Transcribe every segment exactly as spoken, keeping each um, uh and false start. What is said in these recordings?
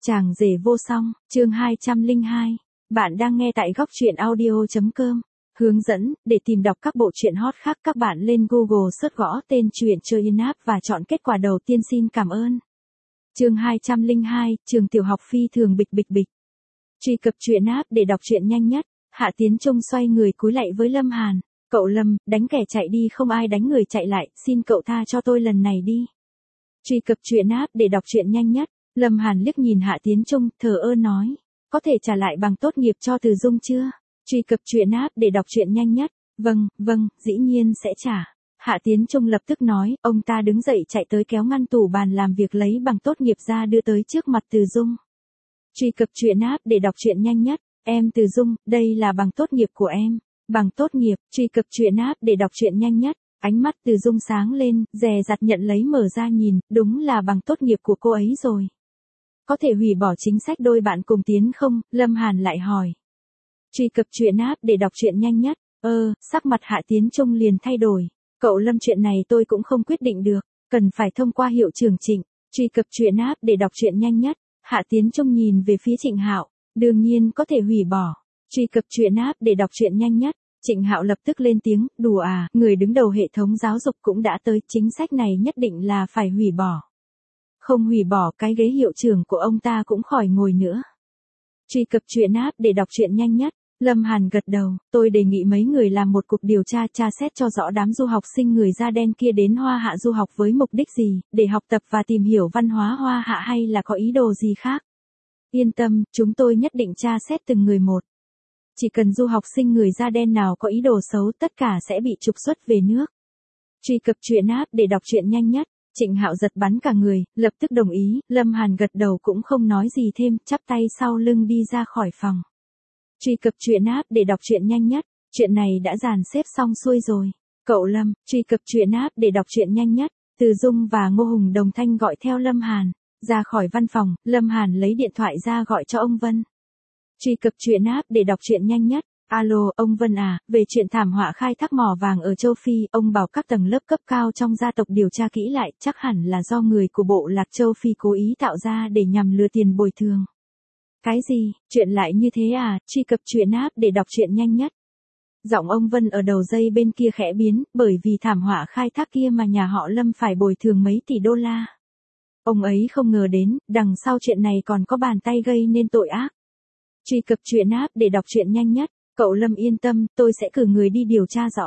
Chàng rể vô song, chương hai trăm lẻ hai. Bạn đang nghe tại góc truyện audio.com. Hướng dẫn, để tìm đọc các bộ truyện hot khác các bạn lên Google search gõ tên truyện chơi in app và chọn kết quả đầu tiên. Xin cảm ơn. Chương hai trăm lẻ hai, trường tiểu học phi thường bịch bịch bịch. Truy cập truyện app để đọc truyện nhanh nhất. Hạ Tiến Trung xoay người cúi lạy với Lâm Hàn. Cậu Lâm, đánh kẻ chạy đi không ai đánh người chạy lại, xin cậu tha cho tôi lần này đi. Truy cập truyện app để đọc truyện nhanh nhất. Lâm Hàn liếc nhìn Hạ Tiến Trung, thờ ơ nói, có thể trả lại bằng tốt nghiệp cho Từ Dung chưa? Truy cập truyện app để đọc truyện nhanh nhất. Vâng, vâng, dĩ nhiên sẽ trả. Hạ Tiến Trung lập tức nói, ông ta đứng dậy chạy tới kéo ngăn tủ bàn làm việc lấy bằng tốt nghiệp ra đưa tới trước mặt Từ Dung. Truy cập truyện app để đọc truyện nhanh nhất. Em Từ Dung, đây là bằng tốt nghiệp của em. Bằng tốt nghiệp, truy cập truyện app để đọc truyện nhanh nhất. Ánh mắt Từ Dung sáng lên, dè dặt nhận lấy mở ra nhìn, đúng là bằng tốt nghiệp của cô ấy rồi. Có thể hủy bỏ chính sách đôi bạn cùng tiến không? Lâm Hàn lại hỏi. Truy cập truyện app để đọc truyện nhanh nhất. Ơ, sắc mặt Hạ Tiến Trung liền thay đổi. Cậu Lâm, chuyện này tôi cũng không quyết định được, cần phải thông qua hiệu trưởng Trịnh. Truy cập truyện app để đọc truyện nhanh nhất. Hạ Tiến Trung nhìn về phía Trịnh Hạo, đương nhiên có thể hủy bỏ. Truy cập truyện app để đọc truyện nhanh nhất. Trịnh Hạo lập tức lên tiếng, đùa à, người đứng đầu hệ thống giáo dục cũng đã tới, chính sách này nhất định là phải hủy bỏ. Không hủy bỏ, cái ghế hiệu trưởng của ông ta cũng khỏi ngồi nữa. Truy cập truyện app để đọc truyện nhanh nhất. Lâm Hàn gật đầu, tôi đề nghị mấy người làm một cuộc điều tra tra xét cho rõ đám du học sinh người da đen kia đến Hoa Hạ du học với mục đích gì, để học tập và tìm hiểu văn hóa Hoa Hạ hay là có ý đồ gì khác. Yên tâm, chúng tôi nhất định tra xét từng người một. Chỉ cần du học sinh người da đen nào có ý đồ xấu, tất cả sẽ bị trục xuất về nước. Truy cập truyện app để đọc truyện nhanh nhất. Trịnh Hạo giật bắn cả người, lập tức đồng ý, Lâm Hàn gật đầu cũng không nói gì thêm, chắp tay sau lưng đi ra khỏi phòng. Truy cập truyện app để đọc truyện nhanh nhất. Chuyện này đã dàn xếp xong xuôi rồi. Cậu Lâm, truy cập truyện app để đọc truyện nhanh nhất. Từ Dung và Ngô Hùng đồng thanh gọi theo Lâm Hàn. Ra khỏi văn phòng, Lâm Hàn lấy điện thoại ra gọi cho ông Vân. Truy cập truyện app để đọc truyện nhanh nhất. Alo, ông Vân à, về chuyện thảm họa khai thác mỏ vàng ở châu Phi, ông bảo các tầng lớp cấp cao trong gia tộc điều tra kỹ lại, chắc hẳn là do người của bộ Lạc Châu Phi cố ý tạo ra để nhằm lừa tiền bồi thường. Cái gì, chuyện lại như thế à? Truy cập truyện app để đọc truyện nhanh nhất. Giọng ông Vân ở đầu dây bên kia khẽ biến, bởi vì thảm họa khai thác kia mà nhà họ Lâm phải bồi thường mấy tỷ đô la. Ông ấy không ngờ đến, đằng sau chuyện này còn có bàn tay gây nên tội ác. Truy cập truyện app để đọc truyện nhanh nhất. Cậu Lâm yên tâm, tôi sẽ cử người đi điều tra rõ.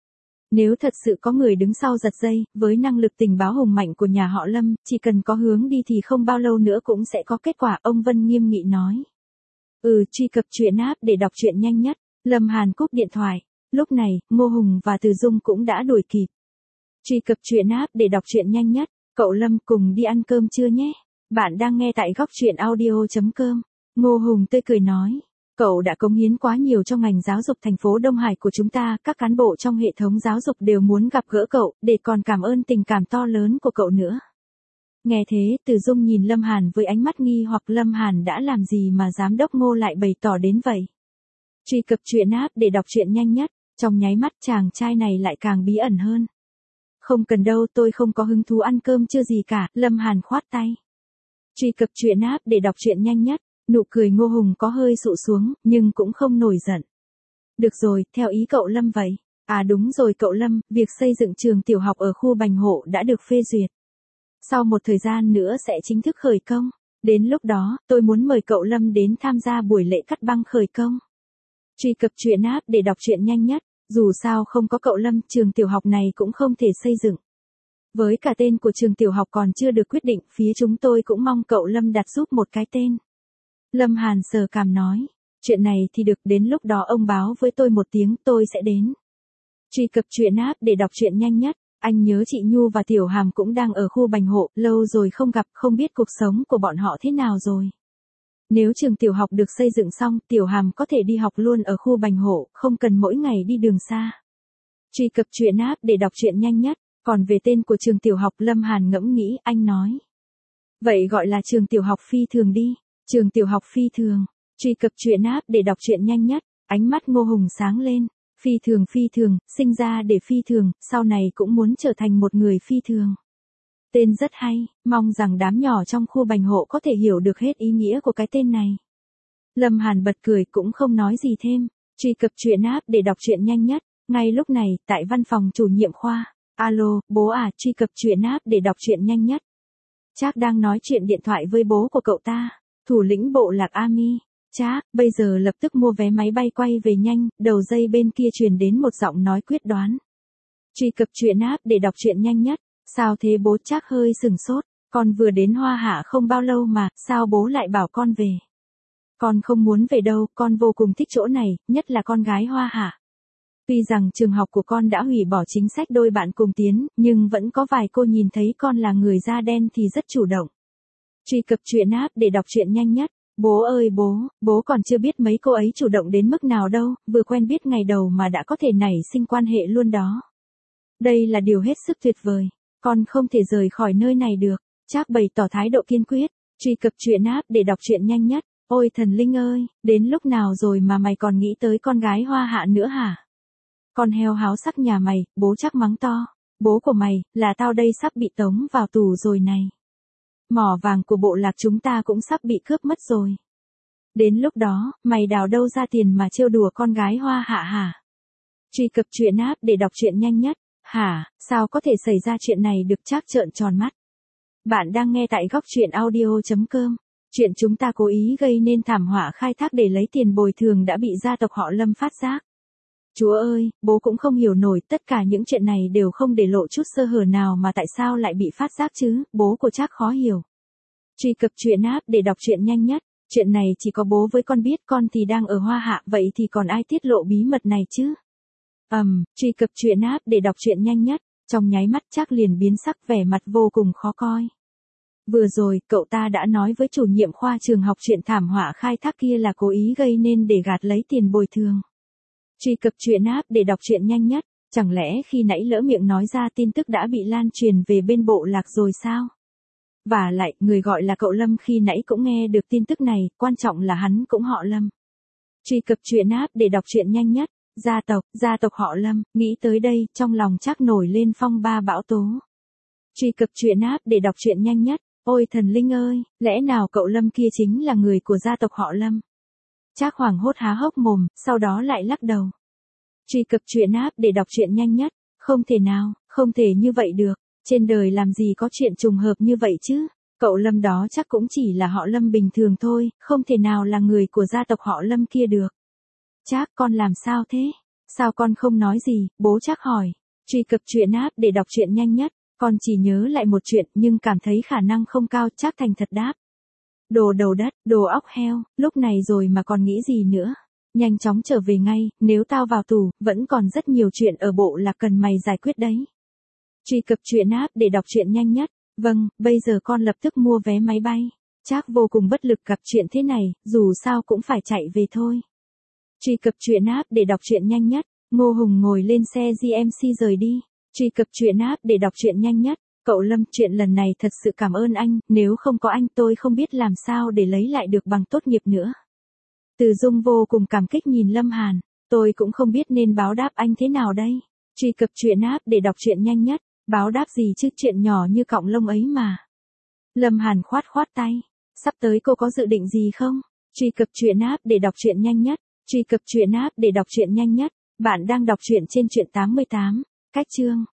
Nếu thật sự có người đứng sau giật dây, với năng lực tình báo hùng mạnh của nhà họ Lâm, chỉ cần có hướng đi thì không bao lâu nữa cũng sẽ có kết quả, ông Vân nghiêm nghị nói. Ừ, truy cập truyện app để đọc truyện nhanh nhất. Lâm Hàn cúp điện thoại. Lúc này, Ngô Hùng và Từ Dung cũng đã đuổi kịp. Truy cập truyện app để đọc truyện nhanh nhất. Cậu Lâm, cùng đi ăn cơm chưa nhé? Bạn đang nghe tại góc truyện audio.com. Ngô Hùng tươi cười nói. Cậu đã cống hiến quá nhiều cho ngành giáo dục thành phố Đông Hải của chúng ta, các cán bộ trong hệ thống giáo dục đều muốn gặp gỡ cậu, để còn cảm ơn tình cảm to lớn của cậu nữa. Nghe thế, Từ Dung nhìn Lâm Hàn với ánh mắt nghi hoặc, Lâm Hàn đã làm gì mà giám đốc Ngô lại bày tỏ đến vậy? Truy cập truyện app để đọc truyện nhanh nhất. Trong nháy mắt chàng trai này lại càng bí ẩn hơn. Không cần đâu, tôi không có hứng thú ăn cơm chưa gì cả, Lâm Hàn khoát tay. Truy cập truyện app để đọc truyện nhanh nhất. Nụ cười Ngô Hùng có hơi sụ xuống, nhưng cũng không nổi giận. Được rồi, theo ý cậu Lâm vậy. À đúng rồi cậu Lâm, việc xây dựng trường tiểu học ở khu Bành Hộ đã được phê duyệt. Sau một thời gian nữa sẽ chính thức khởi công. Đến lúc đó, tôi muốn mời cậu Lâm đến tham gia buổi lễ cắt băng khởi công. Truy cập truyện app để đọc truyện nhanh nhất. Dù sao không có cậu Lâm, trường tiểu học này cũng không thể xây dựng. Với cả tên của trường tiểu học còn chưa được quyết định, phía chúng tôi cũng mong cậu Lâm đặt giúp một cái tên. Lâm Hàn sờ cằm nói, chuyện này thì được, đến lúc đó ông báo với tôi một tiếng, tôi sẽ đến. Truy cập truyện app để đọc truyện nhanh nhất. Anh nhớ chị Nhu và Tiểu Hàm cũng đang ở khu Bành Hộ, lâu rồi không gặp, không biết cuộc sống của bọn họ thế nào rồi. Nếu trường tiểu học được xây dựng xong, Tiểu Hàm có thể đi học luôn ở khu Bành Hộ, không cần mỗi ngày đi đường xa. Truy cập truyện app để đọc truyện nhanh nhất. Còn về tên của trường tiểu học, Lâm Hàn ngẫm nghĩ, anh nói. Vậy gọi là trường tiểu học phi thường đi. Trường tiểu học phi thường. Truy cập truyện app để đọc truyện nhanh nhất. Ánh mắt Ngô Hùng sáng lên. Phi thường phi thường, sinh ra để phi thường, sau này cũng muốn trở thành một người phi thường. Tên rất hay, mong rằng đám nhỏ trong khu Bành Hộ có thể hiểu được hết ý nghĩa của cái tên này. Lâm Hàn bật cười cũng không nói gì thêm, truy cập truyện app để đọc truyện nhanh nhất. Ngay lúc này, tại văn phòng chủ nhiệm khoa. Alo, bố à, truy cập truyện app để đọc truyện nhanh nhất. Trác đang nói chuyện điện thoại với bố của cậu ta, thủ lĩnh bộ lạc Army. Trác, bây giờ lập tức mua vé máy bay quay về nhanh, đầu dây bên kia truyền đến một giọng nói quyết đoán. Truy cập truyện app để đọc truyện nhanh nhất. Sao thế bố? Trác hơi sừng sốt, con vừa đến Hoa Hạ không bao lâu mà, sao bố lại bảo con về? Con không muốn về đâu, con vô cùng thích chỗ này, nhất là con gái Hoa Hạ. Tuy rằng trường học của con đã hủy bỏ chính sách đôi bạn cùng tiến, nhưng vẫn có vài cô nhìn thấy con là người da đen thì rất chủ động. Truy cập truyện app để đọc truyện nhanh nhất. Bố ơi bố, bố còn chưa biết mấy cô ấy chủ động đến mức nào đâu, vừa quen biết ngày đầu mà đã có thể nảy sinh quan hệ luôn đó. Đây là điều hết sức tuyệt vời, con không thể rời khỏi nơi này được. Trác bày tỏ thái độ kiên quyết. Truy cập truyện app để đọc truyện nhanh nhất. Ôi thần linh ơi, đến lúc nào rồi mà mày còn nghĩ tới con gái Hoa Hạ nữa hả? Con heo háo sắc nhà mày, bố Trác mắng to. Bố của mày, là tao đây sắp bị tống vào tù rồi này. Mỏ vàng của bộ lạc chúng ta cũng sắp bị cướp mất rồi. Đến lúc đó, mày đào đâu ra tiền mà trêu đùa con gái Hoa Hạ hả? Truy cập truyện app để đọc truyện nhanh nhất. Hả, sao có thể xảy ra chuyện này được? Trác trợn tròn mắt. Bạn đang nghe tại góc truyện audio chấm com. Chuyện chúng ta cố ý gây nên thảm họa khai thác để lấy tiền bồi thường đã bị gia tộc họ Lâm phát giác. Chúa ơi, bố cũng không hiểu nổi, tất cả những chuyện này đều không để lộ chút sơ hở nào mà tại sao lại bị phát giác chứ, bố của Trác khó hiểu. Truy cập truyện app để đọc truyện nhanh nhất. Chuyện này chỉ có bố với con biết, con thì đang ở Hoa Hạ, vậy thì còn ai tiết lộ bí mật này chứ? Ầm, um, truy cập truyện app để đọc truyện nhanh nhất. Trong nháy mắt Trác liền biến sắc, vẻ mặt vô cùng khó coi. Vừa rồi, cậu ta đã nói với chủ nhiệm khoa trường học chuyện thảm họa khai thác kia là cố ý gây nên để gạt lấy tiền bồi thường. Truy cập truyện app để đọc truyện nhanh nhất. Chẳng lẽ khi nãy lỡ miệng nói ra tin tức đã bị lan truyền về bên bộ lạc rồi sao? Và lại, người gọi là cậu Lâm khi nãy cũng nghe được tin tức này, quan trọng là hắn cũng họ Lâm. Truy cập truyện app để đọc truyện nhanh nhất. Gia tộc, gia tộc họ Lâm, nghĩ tới đây, trong lòng Trác nổi lên phong ba bão tố. Truy cập truyện app để đọc truyện nhanh nhất. Ôi thần linh ơi, lẽ nào cậu Lâm kia chính là người của gia tộc họ Lâm? Trác hoảng hốt há hốc mồm, sau đó lại lắc đầu. Truy cập truyện app để đọc truyện nhanh nhất. Không thể nào, không thể như vậy được. Trên đời làm gì có chuyện trùng hợp như vậy chứ? Cậu Lâm đó chắc cũng chỉ là họ Lâm bình thường thôi, không thể nào là người của gia tộc họ Lâm kia được. Trác, con làm sao thế? Sao con không nói gì? Bố Trác hỏi. Truy cập truyện app để đọc truyện nhanh nhất. Con chỉ nhớ lại một chuyện nhưng cảm thấy khả năng không cao. Trác thành thật đáp. Đồ đầu đất, đồ óc heo, lúc này rồi mà còn nghĩ gì nữa? Nhanh chóng trở về ngay, nếu tao vào tù, vẫn còn rất nhiều chuyện ở bộ lạc cần mày giải quyết đấy. Truy cập truyện app để đọc truyện nhanh nhất. Vâng, bây giờ con lập tức mua vé máy bay. Trác vô cùng bất lực gặp chuyện thế này, dù sao cũng phải chạy về thôi. Truy cập truyện app để đọc truyện nhanh nhất. Ngô Hùng ngồi lên xe giê em xê rời đi. Truy cập truyện app để đọc truyện nhanh nhất. Cậu Lâm, chuyện lần này thật sự cảm ơn anh, nếu không có anh tôi không biết làm sao để lấy lại được bằng tốt nghiệp nữa. Từ Dung vô cùng cảm kích nhìn Lâm Hàn, tôi cũng không biết nên báo đáp anh thế nào đây. Truy cập truyện app để đọc truyện nhanh nhất. Báo đáp gì chứ, chuyện nhỏ như cọng lông ấy mà. Lâm Hàn khoát khoát tay. Sắp tới cô có dự định gì không? Truy cập truyện app để đọc truyện nhanh nhất. Truy cập truyện app để đọc truyện nhanh nhất. Bạn đang đọc truyện trên truyện tám mươi tám. Cách chương.